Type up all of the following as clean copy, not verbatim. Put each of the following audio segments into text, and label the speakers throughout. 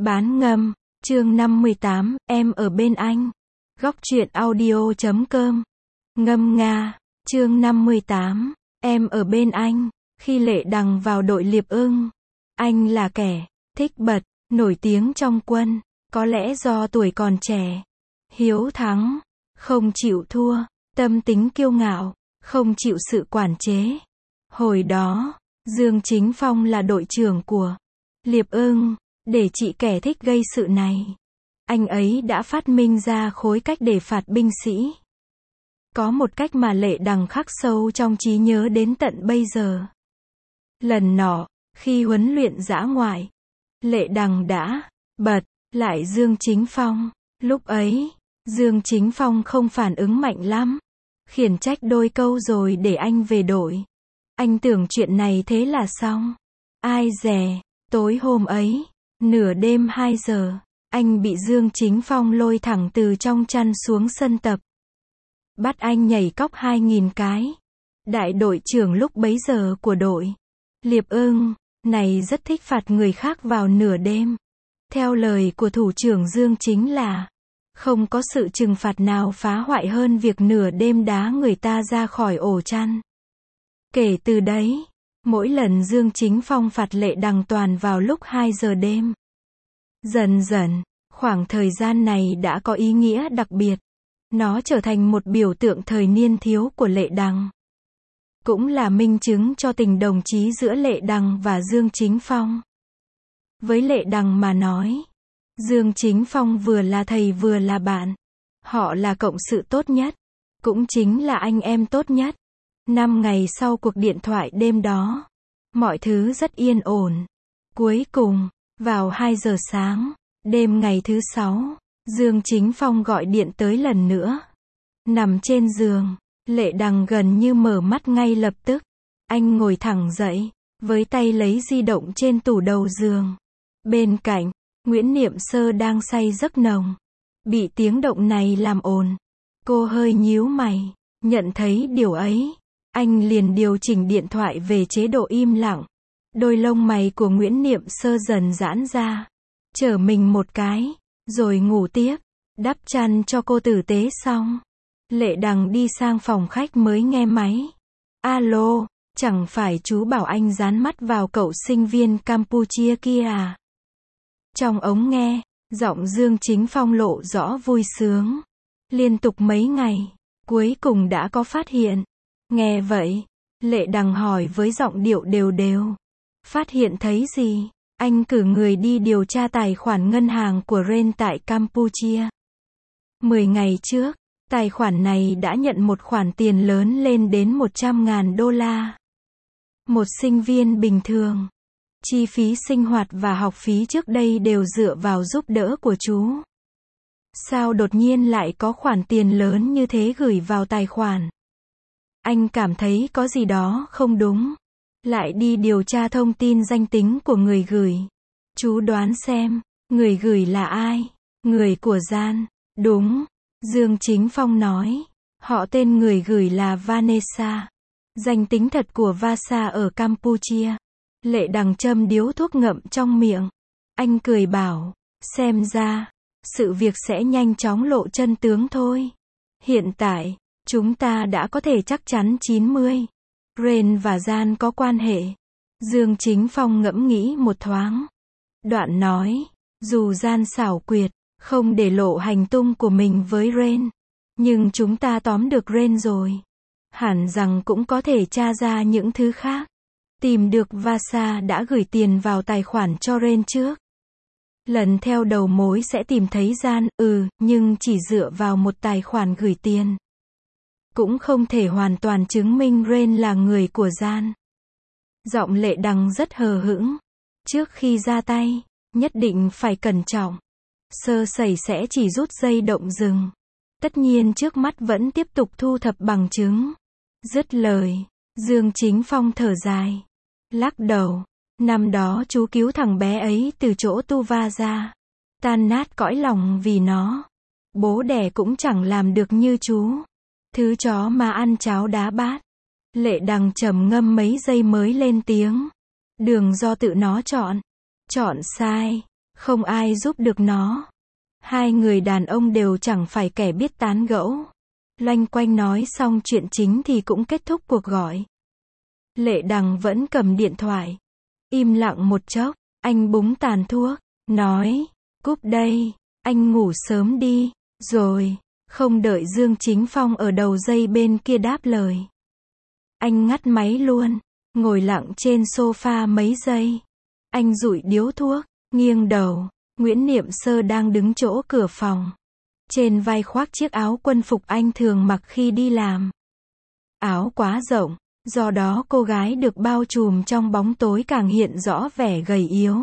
Speaker 1: Bán ngâm, chương 58, em ở bên anh. Góc truyện audio.com. Ngâm nga, chương 58, em ở bên anh. Khi Lệ Đằng vào đội Liệp Ưng, anh là kẻ thích bật, nổi tiếng trong quân, có lẽ do tuổi còn trẻ, hiếu thắng, không chịu thua, tâm tính kiêu ngạo, không chịu sự quản chế. Hồi đó, Dương Chính Phong là đội trưởng của Liệp Ưng. Để trị kẻ thích gây sự này, anh ấy đã phát minh ra khối cách để phạt binh sĩ. Có một cách mà Lệ Đằng khắc sâu trong trí nhớ đến tận bây giờ. Lần nọ, khi huấn luyện dã ngoại, Lệ Đằng đã bật lại Dương Chính Phong. Lúc ấy, Dương Chính Phong không phản ứng mạnh lắm, khiển trách đôi câu rồi để anh về đội. Anh tưởng chuyện này thế là xong. Ai dè, tối hôm ấy, nửa đêm 2 giờ, anh bị Dương Chính Phong lôi thẳng từ trong chăn xuống sân tập. Bắt anh nhảy cóc 2000 cái. Đại đội trưởng lúc bấy giờ của đội Liệp Ưng này rất thích phạt người khác vào nửa đêm. Theo lời của thủ trưởng Dương chính là không có sự trừng phạt nào phá hoại hơn việc nửa đêm đá người ta ra khỏi ổ chăn. Kể từ đấy, mỗi lần Dương Chính Phong phạt Lệ Đằng toàn vào lúc 2 giờ đêm. Dần dần, khoảng thời gian này đã có ý nghĩa đặc biệt. Nó trở thành một biểu tượng thời niên thiếu của Lệ Đằng. Cũng là minh chứng cho tình đồng chí giữa Lệ Đằng và Dương Chính Phong. Với Lệ Đằng mà nói, Dương Chính Phong vừa là thầy vừa là bạn. Họ là cộng sự tốt nhất, cũng chính là anh em tốt nhất. 5 ngày sau cuộc điện thoại đêm đó, mọi thứ rất yên ổn. Cuối cùng, vào 2 giờ sáng, đêm ngày thứ 6, Dương Chính Phong gọi điện tới lần nữa. Nằm trên giường, Lệ Đằng gần như mở mắt ngay lập tức. Anh ngồi thẳng dậy, với tay lấy di động trên tủ đầu giường. Bên cạnh, Nguyễn Niệm Sơ đang say giấc nồng. Bị tiếng động này làm ồn. Cô hơi nhíu mày, nhận thấy điều ấy. Anh liền điều chỉnh điện thoại về chế độ im lặng. Đôi lông mày của Nguyễn Niệm Sơ dần giãn ra. Trở mình một cái, rồi ngủ tiếp. Đắp chăn cho cô tử tế xong, Lệ Đằng đi sang phòng khách mới nghe máy. Alo, chẳng phải chú bảo anh dán mắt vào cậu sinh viên Campuchia kia à? Trong ống nghe, giọng Dương Chính Phong lộ rõ vui sướng. Liên tục mấy ngày, cuối cùng đã có phát hiện. Nghe vậy, Lệ Đằng hỏi với giọng điệu đều đều. Phát hiện thấy gì? Anh cử người đi điều tra tài khoản ngân hàng của Ren tại Campuchia. 10 ngày trước, tài khoản này đã nhận một khoản tiền lớn lên đến 100.000 đô la. Một sinh viên bình thường, chi phí sinh hoạt và học phí trước đây đều dựa vào giúp đỡ của chú. Sao đột nhiên lại có khoản tiền lớn như thế gửi vào tài khoản? Anh cảm thấy có gì đó không đúng. Lại đi điều tra thông tin danh tính của người gửi. Chú đoán xem, người gửi là ai? Người của Gian. Đúng, Dương Chính Phong nói. Họ tên người gửi là Vanessa. Danh tính thật của Vasa ở Campuchia. Lệ Đằng châm điếu thuốc ngậm trong miệng. Anh cười bảo, xem ra, sự việc sẽ nhanh chóng lộ chân tướng thôi. Hiện tại, chúng ta đã có thể chắc chắn 90. Ren và Gian có quan hệ. Dương Chính Phong ngẫm nghĩ một thoáng. Đoạn nói, dù Gian xảo quyệt, không để lộ hành tung của mình với Ren, nhưng chúng ta tóm được Ren rồi. Hẳn rằng cũng có thể tra ra những thứ khác. Tìm được Vasa đã gửi tiền vào tài khoản cho Ren trước. Lần theo đầu mối sẽ tìm thấy Gian, nhưng chỉ dựa vào một tài khoản gửi tiền. Cũng không thể hoàn toàn chứng minh Ren là người của Gian. Giọng Lệ Đằng rất hờ hững. Trước khi ra tay, nhất định phải cẩn trọng. Sơ sẩy sẽ chỉ rút dây động rừng. Tất nhiên trước mắt vẫn tiếp tục thu thập bằng chứng. Dứt lời, Dương Chính Phong thở dài. Lắc đầu. Năm đó chú cứu thằng bé ấy từ chỗ tu va ra. Tan nát cõi lòng vì nó. Bố đẻ cũng chẳng làm được như chú. Thứ chó mà ăn cháo đá bát. Lệ Đằng trầm ngâm mấy giây mới lên tiếng. Đường do tự nó chọn. Chọn sai. Không ai giúp được nó. Hai người đàn ông đều chẳng phải kẻ biết tán gẫu. Loanh quanh nói xong chuyện chính thì cũng kết thúc cuộc gọi. Lệ Đằng vẫn cầm điện thoại. Im lặng một chốc, anh búng tàn thuốc, nói, cúp đây, anh ngủ sớm đi, rồi, không đợi Dương Chính Phong ở đầu dây bên kia đáp lời. Anh ngắt máy luôn, ngồi lặng trên sofa mấy giây. Anh dụi điếu thuốc, nghiêng đầu, Nguyễn Niệm Sơ đang đứng chỗ cửa phòng. Trên vai khoác chiếc áo quân phục anh thường mặc khi đi làm. Áo quá rộng, do đó cô gái được bao trùm trong bóng tối càng hiện rõ vẻ gầy yếu.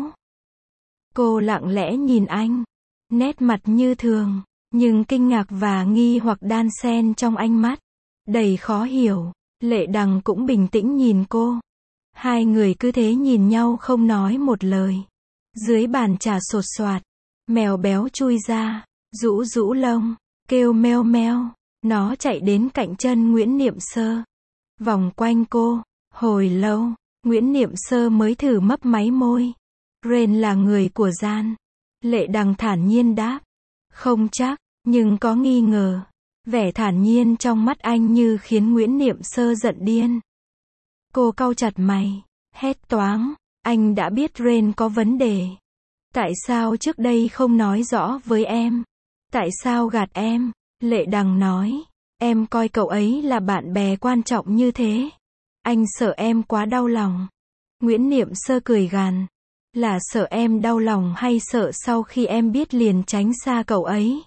Speaker 1: Cô lặng lẽ nhìn anh, nét mặt như thường, nhưng kinh ngạc và nghi hoặc đan xen trong ánh mắt, đầy khó hiểu. Lệ Đằng cũng bình tĩnh nhìn cô. Hai người cứ thế nhìn nhau không nói một lời. Dưới bàn trà sột soạt, mèo béo chui ra, rũ rũ lông, kêu meo meo. Nó chạy đến cạnh chân Nguyễn Niệm Sơ, vòng quanh cô. Hồi lâu, Nguyễn Niệm Sơ mới thử mấp máy môi. Ren là người của gian. Lệ Đằng thản nhiên đáp. Không chắc, nhưng có nghi ngờ. Vẻ thản nhiên trong mắt anh như khiến Nguyễn Niệm Sơ giận điên. Cô cau chặt mày, hét toáng. Anh đã biết Ren có vấn đề. Tại sao trước đây không nói rõ với em? Tại sao gạt em? Lệ Đằng nói. Em coi cậu ấy là bạn bè quan trọng như thế. Anh sợ em quá đau lòng. Nguyễn Niệm Sơ cười gằn. Là sợ em đau lòng hay sợ sau khi em biết liền tránh xa cậu ấy?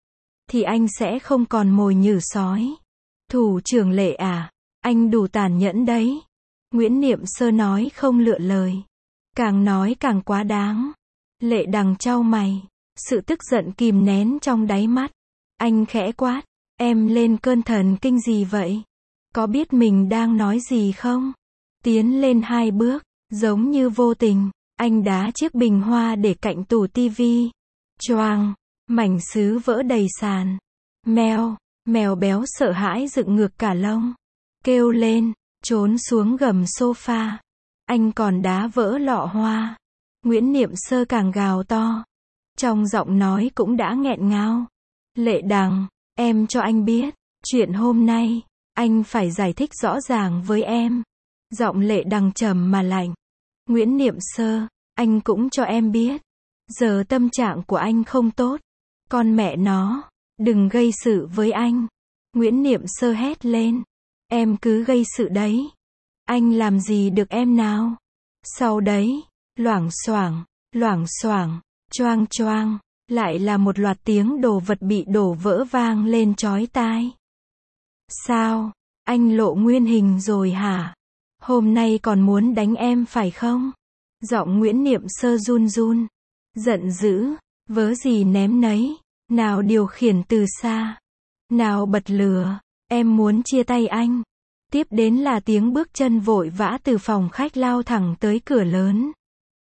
Speaker 1: Thì anh sẽ không còn mồi nhử sói. Thủ trưởng Lệ à, anh đủ tàn nhẫn đấy. Nguyễn Niệm Sơ nói không lựa lời. Càng nói càng quá đáng. Lệ Đằng chau mày. Sự tức giận kìm nén trong đáy mắt. Anh khẽ quát. Em lên cơn thần kinh gì vậy? Có biết mình đang nói gì không? Tiến lên 2 bước, giống như vô tình, anh đá chiếc bình hoa để cạnh tủ tivi. Choang, mảnh sứ vỡ đầy sàn. Mèo, mèo béo sợ hãi dựng ngược cả lông. Kêu lên, trốn xuống gầm sofa. Anh còn đá vỡ lọ hoa. Nguyễn Niệm Sơ càng gào to. Trong giọng nói cũng đã nghẹn ngào. Lệ Đằng, em cho anh biết, chuyện hôm nay, anh phải giải thích rõ ràng với em. Giọng Lệ Đằng trầm mà lạnh. Nguyễn Niệm Sơ, anh cũng cho em biết. Giờ tâm trạng của anh không tốt. Con mẹ nó, đừng gây sự với anh. Nguyễn Niệm Sơ hét lên. Em cứ gây sự đấy. Anh làm gì được em nào? Sau đấy, loảng xoảng, choang choang, lại là một loạt tiếng đồ vật bị đổ vỡ vang lên chói tai. Sao? Anh lộ nguyên hình rồi hả? Hôm nay còn muốn đánh em phải không? Giọng Nguyễn Niệm Sơ run run. Giận dữ, vớ gì ném nấy. Nào điều khiển từ xa. Nào bật lửa. Em muốn chia tay anh. Tiếp đến là tiếng bước chân vội vã từ phòng khách lao thẳng tới cửa lớn.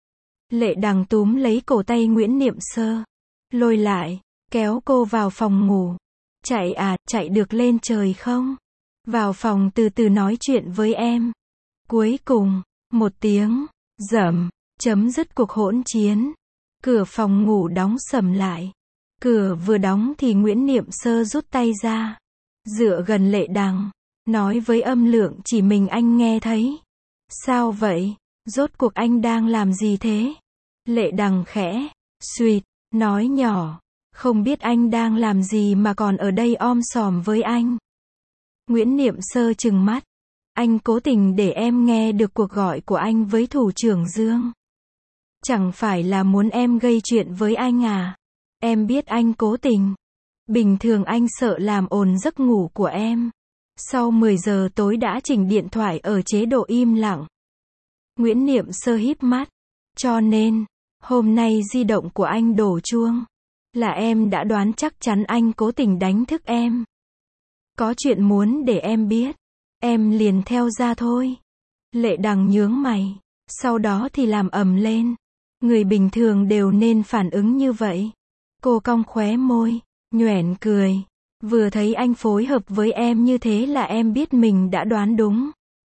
Speaker 1: Lệ Đằng túm lấy cổ tay Nguyễn Niệm Sơ. Lôi lại, kéo cô vào phòng ngủ. Chạy à, chạy được lên trời không? Vào phòng từ từ nói chuyện với em. Cuối cùng, một tiếng, rầm, chấm dứt cuộc hỗn chiến. Cửa phòng ngủ đóng sầm lại. Cửa vừa đóng thì Nguyễn Niệm Sơ rút tay ra. Dựa gần Lệ Đằng, nói với âm lượng chỉ mình anh nghe thấy. Sao vậy? Rốt cuộc anh đang làm gì thế? Lệ Đằng khẽ, suýt, nói nhỏ. Không biết anh đang làm gì mà còn ở đây om sòm với anh. Nguyễn Niệm Sơ trừng mắt. Anh cố tình để em nghe được cuộc gọi của anh với thủ trưởng Dương. Chẳng phải là muốn em gây chuyện với anh à? Em biết anh cố tình. Bình thường anh sợ làm ồn giấc ngủ của em. Sau 10 giờ tối đã chỉnh điện thoại ở chế độ im lặng. Nguyễn Niệm Sơ híp mắt. Cho nên, hôm nay di động của anh đổ chuông. Là em đã đoán chắc chắn anh cố tình đánh thức em. Có chuyện muốn để em biết. Em liền theo ra thôi. Lệ Đằng nhướng mày. Sau đó thì làm ầm lên. Người bình thường đều nên phản ứng như vậy. Cô cong khóe môi, nhoẻn cười. Vừa thấy anh phối hợp với em như thế là em biết mình đã đoán đúng.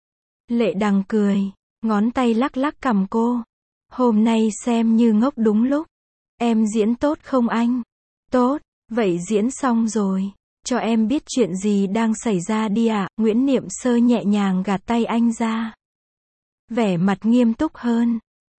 Speaker 1: Lệ Đằng cười, ngón tay lắc lắc cằm cô. Hôm nay xem như ngốc đúng lúc. Em diễn tốt không anh? Tốt, vậy diễn xong rồi. Cho em biết chuyện gì đang xảy ra đi ạ. Nguyễn Niệm Sơ nhẹ nhàng gạt tay anh ra. Vẻ mặt nghiêm túc hơn.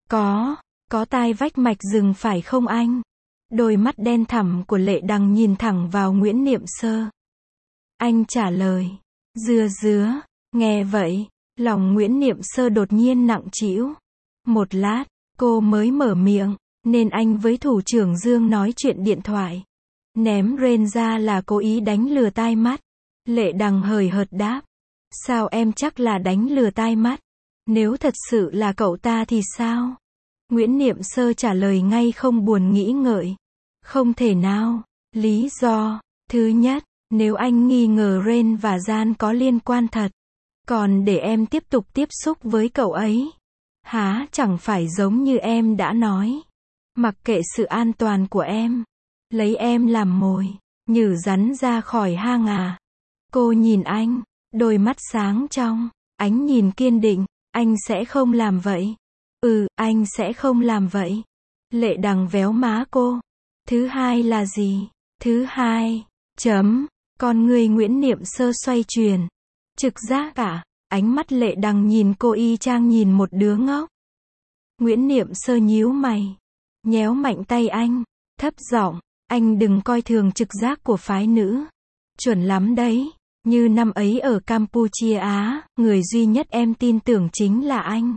Speaker 1: Có tai vách mạch rừng phải không anh? Đôi mắt đen thẳm của Lệ Đằng nhìn thẳng vào Nguyễn Niệm Sơ. Anh trả lời. Dứa, nghe vậy, lòng Nguyễn Niệm Sơ đột nhiên nặng trĩu. Một lát, cô mới mở miệng, nên anh với thủ trưởng Dương nói chuyện điện thoại. Ném rên ra là cố ý đánh lừa tai mắt. Lệ Đằng hời hợt đáp. Sao em chắc là đánh lừa tai mắt? Nếu thật sự là cậu ta thì sao? Nguyễn Niệm Sơ trả lời ngay không buồn nghĩ ngợi. Không thể nào. Lý do. Thứ nhất, nếu anh nghi ngờ Ren và Gian có liên quan thật. Còn để em tiếp tục tiếp xúc với cậu ấy. Há chẳng phải giống như em đã nói. Mặc kệ sự an toàn của em. Lấy em làm mồi. Nhử rắn ra khỏi hang à. Cô nhìn anh. Đôi mắt sáng trong. Ánh nhìn kiên định. Anh sẽ không làm vậy. Anh sẽ không làm vậy. Lệ Đằng véo má cô. Thứ hai là gì? Thứ hai. Con người Nguyễn Niệm Sơ xoay chuyển. Trực giác à? Ánh mắt Lệ Đằng nhìn cô y chang nhìn một đứa ngốc. Nguyễn Niệm Sơ nhíu mày. Nhéo mạnh tay anh. Thấp giọng. Anh đừng coi thường trực giác của phái nữ. Chuẩn lắm đấy. Như năm ấy ở Campuchia Á, người duy nhất em tin tưởng chính là anh.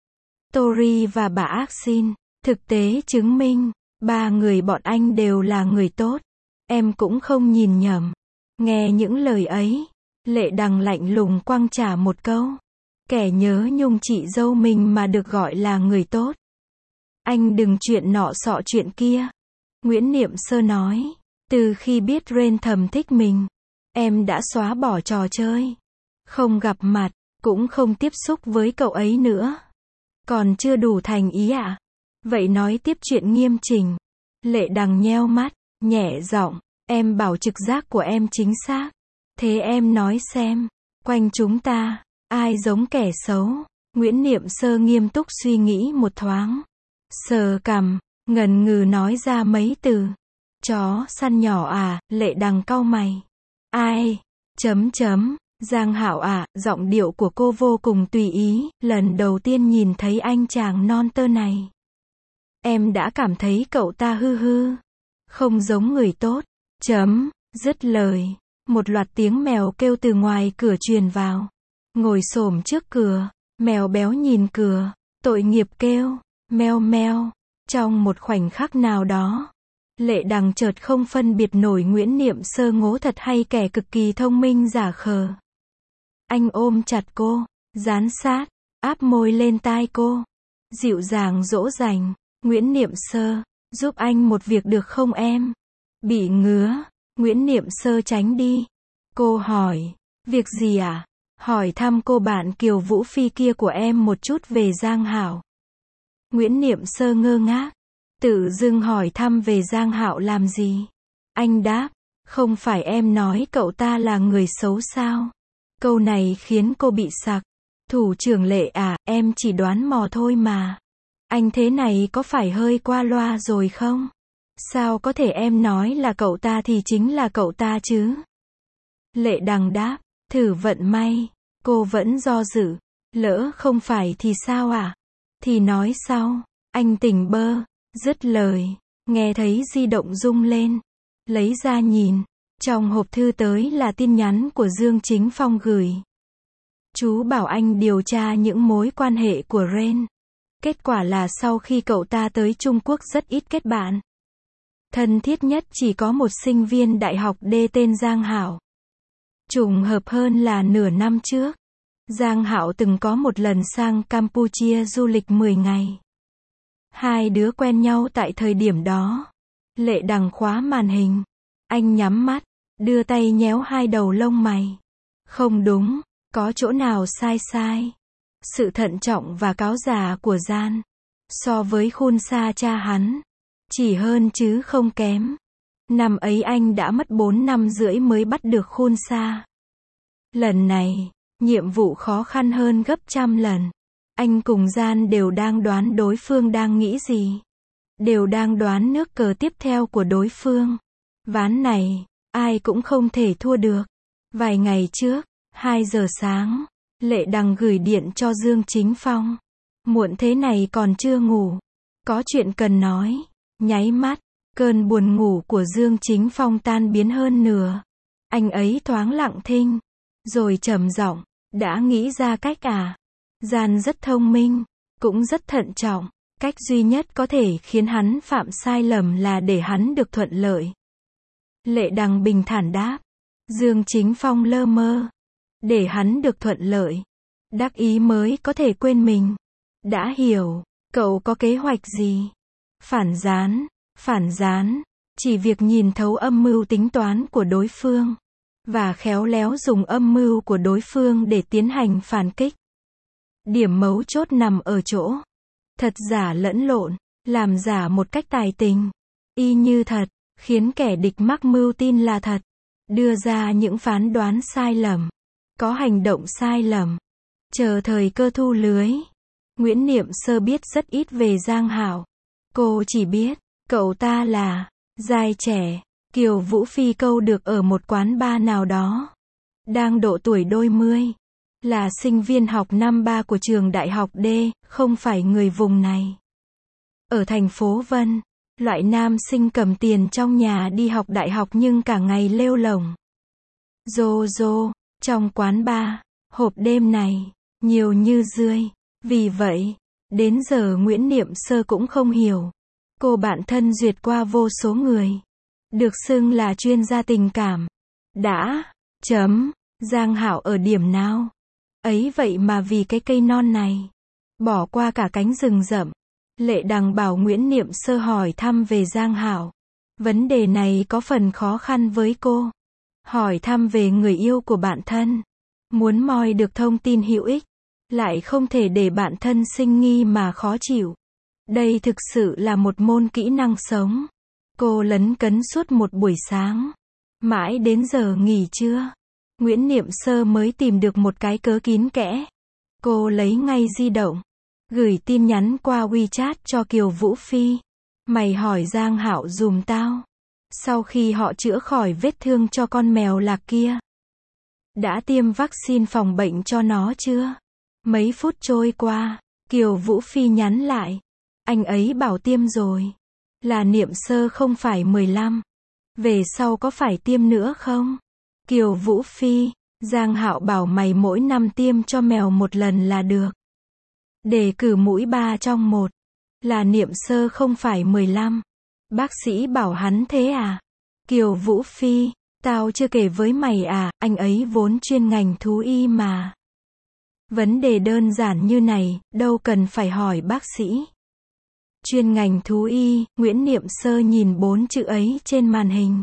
Speaker 1: Tori và bà Axin. Thực tế chứng minh, ba người bọn anh đều là người tốt. Em cũng không nhìn nhầm. Nghe những lời ấy, Lệ Đằng lạnh lùng quăng trả một câu. Kẻ nhớ nhung chị dâu mình mà được gọi là người tốt. Anh đừng chuyện nọ xọ chuyện kia. Nguyễn Niệm Sơ nói. Từ khi biết Ren thầm thích mình, em đã xóa bỏ trò chơi. Không gặp mặt, cũng không tiếp xúc với cậu ấy nữa. Còn chưa đủ thành ý à? Vậy nói tiếp chuyện nghiêm chỉnh. Lệ Đằng nheo mắt, nhẹ giọng. Em bảo trực giác của em chính xác. Thế em nói xem, quanh chúng ta, ai giống kẻ xấu? Nguyễn Niệm Sơ nghiêm túc suy nghĩ một thoáng. Sờ cằm, ngần ngừ nói ra mấy từ. Chó săn nhỏ à? Lệ Đằng cau mày. Ai? Giang Hạo à? Giọng điệu của cô vô cùng tùy ý. Lần đầu tiên nhìn thấy anh chàng non tơ này, em đã cảm thấy cậu ta hư. Không giống người tốt. Dứt lời, một loạt tiếng mèo kêu từ ngoài cửa truyền vào. Ngồi xổm trước cửa, mèo béo nhìn cửa, tội nghiệp kêu, meo meo. Trong một khoảnh khắc nào đó, Lệ Đằng chợt không phân biệt nổi Nguyễn Niệm Sơ ngố thật hay kẻ cực kỳ thông minh giả khờ. Anh ôm chặt cô, dán sát, áp môi lên tai cô, dịu dàng dỗ dành. Nguyễn Niệm Sơ, giúp anh một việc được không em? Bị ngứa. Nguyễn Niệm Sơ tránh đi. Cô hỏi, việc gì à? Hỏi thăm cô bạn Kiều Vũ Phi kia của em một chút về Giang Hạo. Nguyễn Niệm Sơ ngơ ngác. Tự dưng hỏi thăm về Giang Hạo làm gì? Anh đáp, không phải em nói cậu ta là người xấu sao? Câu này khiến cô bị sặc. Thủ trưởng Lệ à, em chỉ đoán mò thôi mà. Anh thế này có phải hơi qua loa rồi không? Sao có thể em nói là cậu ta thì chính là cậu ta chứ? Lệ Đằng đáp, thử vận may. Cô vẫn do dự. Lỡ không phải thì sao à? Thì nói sau. Anh tỉnh bơ. Dứt lời, nghe thấy di động rung lên. Lấy ra nhìn. Trong hộp thư tới là tin nhắn của Dương Chính Phong gửi. Chú bảo anh điều tra những mối quan hệ của Ren. Kết quả là sau khi cậu ta tới Trung Quốc rất ít kết bạn. Thân thiết nhất chỉ có một sinh viên đại học D tên Giang Hạo. Trùng hợp hơn là nửa năm trước, Giang Hạo từng có một lần sang Campuchia du lịch 10 ngày. Hai đứa quen nhau tại thời điểm đó. Lệ Đằng khóa màn hình. Anh nhắm mắt, đưa tay nhéo hai đầu lông mày. Không đúng, có chỗ nào sai. Sự thận trọng và cáo già của Gian, so với Khun Sa cha hắn, chỉ hơn chứ không kém. Năm ấy anh đã mất 4 năm rưỡi mới bắt được Khun Sa. Lần này, nhiệm vụ khó khăn hơn gấp trăm lần. Anh cùng Gian đều đang đoán đối phương đang nghĩ gì. đều đang đoán nước cờ tiếp theo của đối phương. Ván này, ai cũng không thể thua được. Vài ngày trước, 2 giờ sáng, Lệ Đằng gửi điện cho Dương Chính Phong. Muộn thế này còn chưa ngủ. Có chuyện cần nói. Nháy mắt, cơn buồn ngủ của Dương Chính Phong tan biến hơn nửa. Anh ấy thoáng lặng thinh, rồi trầm giọng, đã nghĩ ra cách à? Gian rất thông minh, cũng rất thận trọng. Cách duy nhất có thể khiến hắn phạm sai lầm là để hắn được thuận lợi. Lệ Đằng bình thản đáp. Dương Chính Phong lơ mơ. Để hắn được thuận lợi. Đắc ý mới có thể quên mình. Đã hiểu, cậu có kế hoạch gì? Phản gián, chỉ việc nhìn thấu âm mưu tính toán của đối phương. Và khéo léo dùng âm mưu của đối phương để tiến hành phản kích. Điểm mấu chốt nằm ở chỗ. Thật giả lẫn lộn, làm giả một cách tài tình. Y như thật, khiến kẻ địch mắc mưu tin là thật. Đưa ra những phán đoán sai lầm. Có hành động sai lầm. Chờ thời cơ thu lưới. Nguyễn Niệm Sơ biết rất ít về Giang Hạo. Cô chỉ biết, cậu ta là giai trẻ, Kiều Vũ Phi câu được ở một quán bar nào đó. Đang độ tuổi đôi mươi. Là sinh viên học năm 3 của trường đại học D, không phải người vùng này. Ở thành phố Vân, loại nam sinh cầm tiền trong nhà đi học đại học nhưng cả ngày lêu lổng. Rô, trong quán bar, hộp đêm này, nhiều như rươi. Vì vậy, đến giờ Nguyễn Niệm Sơ cũng không hiểu. Cô bạn thân duyệt qua vô số người. Được xưng là chuyên gia tình cảm. Giang Hạo ở điểm nào? Ấy vậy mà vì cái cây non này. Bỏ qua cả cánh rừng rậm. Lệ Đằng bảo Nguyễn Niệm Sơ hỏi thăm về Giang Hạo. Vấn đề này có phần khó khăn với cô. Hỏi thăm về người yêu của bạn thân. Muốn moi được thông tin hữu ích. Lại không thể để bạn thân sinh nghi mà khó chịu. Đây thực sự là một môn kỹ năng sống. Cô lấn cấn suốt một buổi sáng. Mãi đến giờ nghỉ trưa, Nguyễn Niệm Sơ mới tìm được một cái cớ kín kẽ. Cô lấy ngay di động, gửi tin nhắn qua WeChat cho Kiều Vũ Phi. Mày hỏi Giang Hạo giùm tao. Sau khi họ chữa khỏi vết thương cho con mèo lạc kia, đã tiêm vaccine phòng bệnh cho nó chưa? Mấy phút trôi qua, Kiều Vũ Phi nhắn lại. Anh ấy bảo tiêm rồi. Là Niệm Sơ không phải 15. Về sau có phải tiêm nữa không? Kiều Vũ Phi, Giang Hạo bảo mày mỗi năm tiêm cho mèo một lần là được. Đề cử mũi 3 trong 1. Là Niệm Sơ không phải 15. Bác sĩ bảo hắn thế à? Kiều Vũ Phi, tao chưa kể với mày à, anh ấy vốn chuyên ngành thú y mà. Vấn đề đơn giản như này, đâu cần phải hỏi bác sĩ. Chuyên ngành thú y, Nguyễn Niệm Sơ nhìn 4 chữ ấy trên màn hình.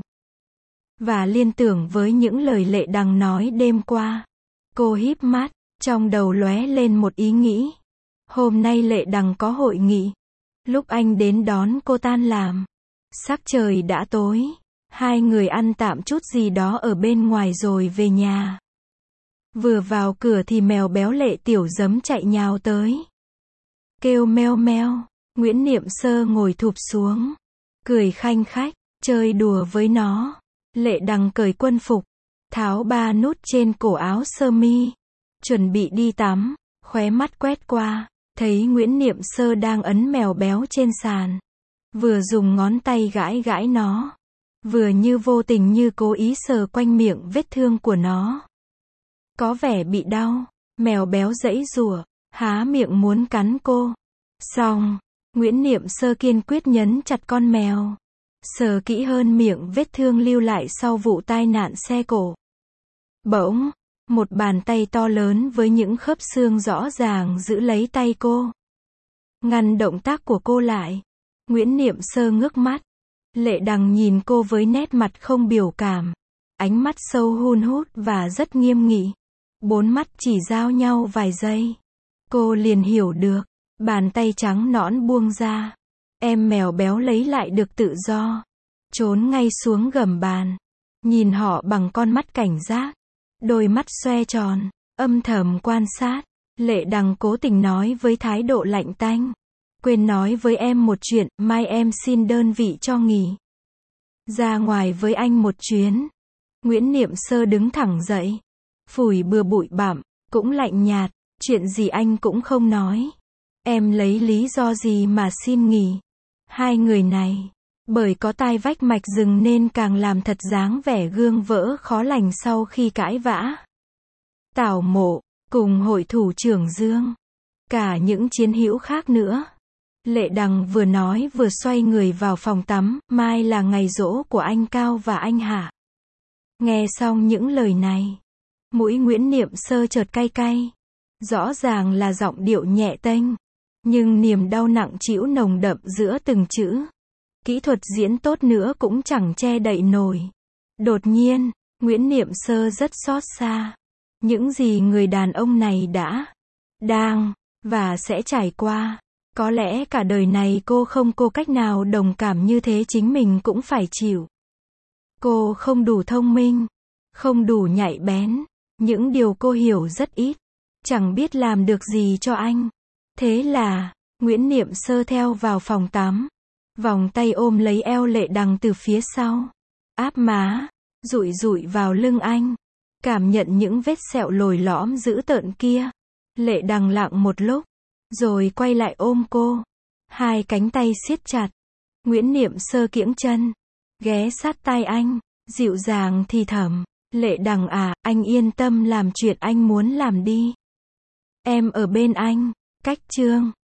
Speaker 1: Và liên tưởng với những lời Lệ Đằng nói đêm qua. Cô híp mắt, trong đầu lóe lên một ý nghĩ. Hôm nay Lệ Đằng có hội nghị. Lúc anh đến đón cô tan làm, sắc trời đã tối. Hai người ăn tạm chút gì đó ở bên ngoài rồi về nhà. Vừa vào cửa thì mèo béo Lệ Tiểu Giấm chạy nhào tới. Kêu meo meo. Nguyễn Niệm Sơ ngồi thụp xuống, cười khanh khách, chơi đùa với nó. Lệ Đằng cởi quân phục, tháo 3 nút trên cổ áo sơ mi, chuẩn bị đi tắm, khóe mắt quét qua, thấy Nguyễn Niệm Sơ đang ấn mèo béo trên sàn. Vừa dùng ngón tay gãi gãi nó, vừa như vô tình như cố ý sờ quanh miệng vết thương của nó. Có vẻ bị đau, mèo béo giãy giụa, há miệng muốn cắn cô. Xong, Nguyễn Niệm Sơ kiên quyết nhấn chặt con mèo. Sờ kỹ hơn miệng vết thương lưu lại sau vụ tai nạn xe cộ. Bỗng, một bàn tay to lớn với những khớp xương rõ ràng giữ lấy tay cô. Ngăn động tác của cô lại. Nguyễn Niệm Sơ ngước mắt. Lệ Đằng nhìn cô với nét mặt không biểu cảm. Ánh mắt sâu hun hút và rất nghiêm nghị. 4 mắt chỉ giao nhau vài giây. Cô liền hiểu được. Bàn tay trắng nõn buông ra. Em mèo béo lấy lại được tự do. Trốn ngay xuống gầm bàn. Nhìn họ bằng con mắt cảnh giác. Đôi mắt xoe tròn. Âm thầm quan sát. Lệ Đằng cố tình nói với thái độ lạnh tanh. quên nói với em một chuyện, mai em xin đơn vị cho nghỉ. Ra ngoài với anh một chuyến. Nguyễn Niệm Sơ đứng thẳng dậy. Phủi bừa bụi bặm, cũng lạnh nhạt, chuyện gì anh cũng không nói. Em lấy lý do gì mà xin nghỉ? Hai người này, bởi có tai vách mạch rừng nên càng làm thật dáng vẻ gương vỡ khó lành sau khi cãi vã. Tảo Mộ, cùng hội thủ trưởng Dương, cả những chiến hữu khác nữa. Lệ Đằng vừa nói vừa xoay người vào phòng tắm, mai là ngày giỗ của anh Cao và anh Hạ. Nghe xong những lời này, mũi Nguyễn Niệm Sơ chợt cay cay. Rõ ràng là giọng điệu nhẹ tênh, nhưng niềm đau nặng trĩu nồng đậm giữa từng chữ. Kỹ thuật diễn tốt nữa cũng chẳng che đậy nổi. Đột nhiên, Nguyễn Niệm Sơ rất xót xa. Những gì người đàn ông này đã, đang, và sẽ trải qua. Có lẽ cả đời này cô không có cách nào đồng cảm như thế, chính mình cũng phải chịu. Cô không đủ thông minh, không đủ nhạy bén. Những điều cô hiểu rất ít. Chẳng biết làm được gì cho anh. Thế là, Nguyễn Niệm Sơ theo vào phòng tắm. Vòng tay ôm lấy eo Lệ Đằng từ phía sau. Áp má, dụi dụi vào lưng anh. Cảm nhận những vết sẹo lồi lõm dữ tợn kia. Lệ Đằng lặng một lúc, rồi quay lại ôm cô. Hai cánh tay siết chặt. Nguyễn Niệm Sơ kiễng chân, ghé sát tai anh, dịu dàng thì thầm. Lệ Đằng à, anh yên tâm làm chuyện anh muốn làm đi. Em ở bên anh. Cách chương